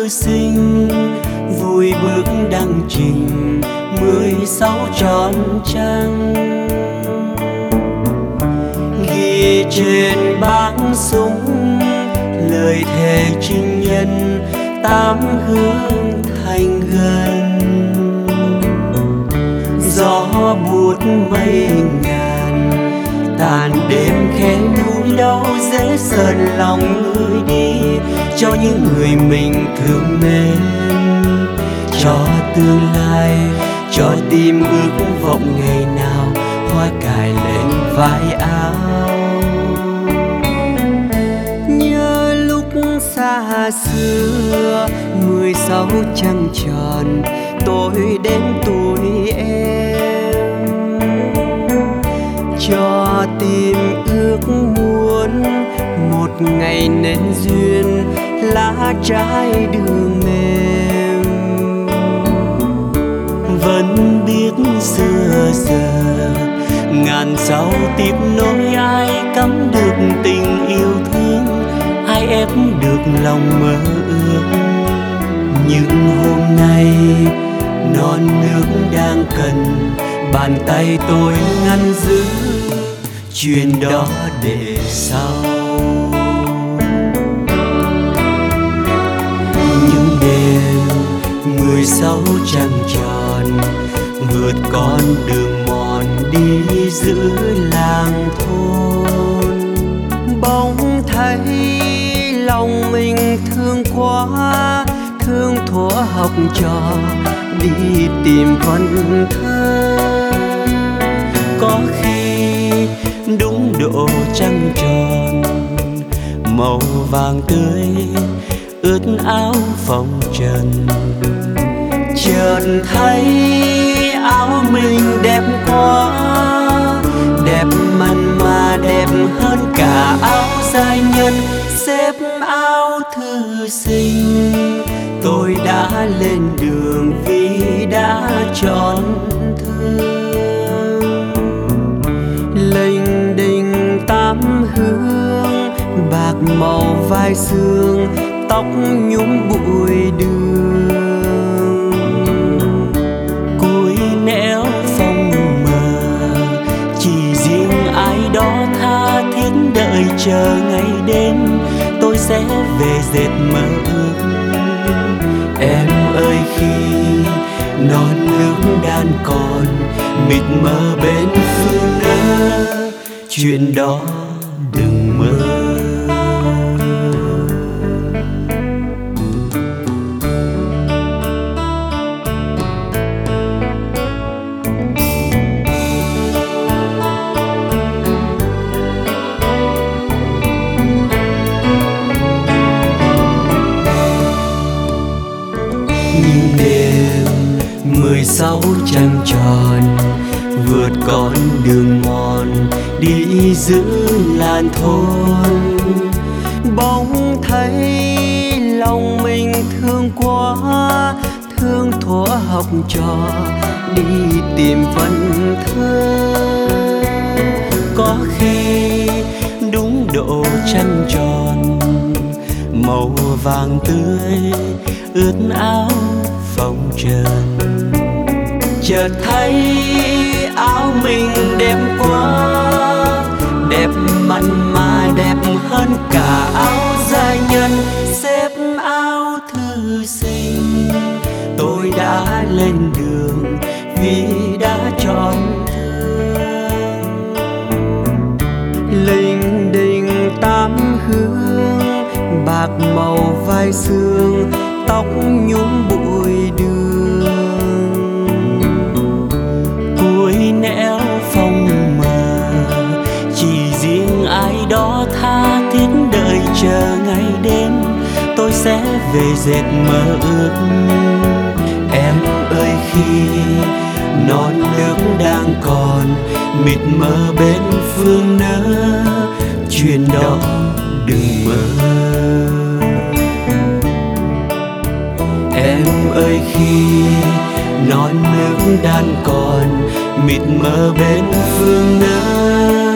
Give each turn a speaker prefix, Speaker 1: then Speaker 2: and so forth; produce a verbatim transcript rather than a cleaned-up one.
Speaker 1: thư sinh, vui bước đăng trình mười sáu tròn trăng. Ghi trên bảng súng lời thề trinh nhân, tám hướng thành gần. Gió buốt mây ngàn, tàn đêm khe núi đâu dễ sờn lòng người đi, cho những người mình thương mến, cho tương lai, cho tim ước vọng ngày nào hoa cài lên vai áo. Nhớ lúc xa xưa mười sáu trăng tròn, tôi đến tuổi em, cho tim ước muốn một ngày nên duyên lá trái đường mềm. Vẫn biết xưa giờ ngàn sao tiếp nối, ai cắm được tình yêu thương, ai ép được lòng mơ ước. Nhưng hôm nay non nước đang cần bàn tay tôi ngăn giữ, chuyện đó để sau. Những đêm mười sáu trăng tròn, vượt con đường mòn đi giữa làng thôn. Bỗng thấy lòng mình thương quá, thương thuở học trò đi tìm vần thơ. Có khi đúng độ trăng tròn, màu vàng tươi ướt áo phồng trần. Chợt thấy áo mình đẹp quá, đẹp mặn mà đẹp hơn cả áo giai nhân. Xếp áo thư sinh, tôi đã lên đường vì đã chọn thương. Lênh đênh tám hướng, bạc màu vai xương, tóc nhúm bụi đường. Cối nẻo phong mờ, chỉ riêng ai đó tha thiết đợi chờ ngày đến tôi sẽ về dệt mơ ước. Em ơi khi non nước đan còn mịt mờ bên phương Nga, chuyện đó đừng mơ. Những đêm mười sáu trăng tròn, vượt con đường mòn đi giữa làn thôn. Bỗng thấy lòng mình thương quá, thương thuở học trò đi tìm vần thơ. Có khi đúng độ trăng tròn, màu vàng tươi ướt áo phồng trần. Chợt thấy áo mình đẹp quá, đẹp mặn mà đẹp hơn cả áo giai nhân. Xếp áo thư sinh, tôi đã lên đường vì đã chọn thương. Lênh đênh tám hướng, bạc màu vai xương, tóc nhúm bụi đường. Cuối nẻo phong mờ, chỉ riêng ai đó tha thiết đợi chờ ngày đến tôi sẽ về dệt mơ ước. Em ơi khi non nước đang còn mịt mờ bên phương nỡ, chuyện đó đừng mơ. Em ơi khi non nước đan còn mịt mờ bên phương nỡ,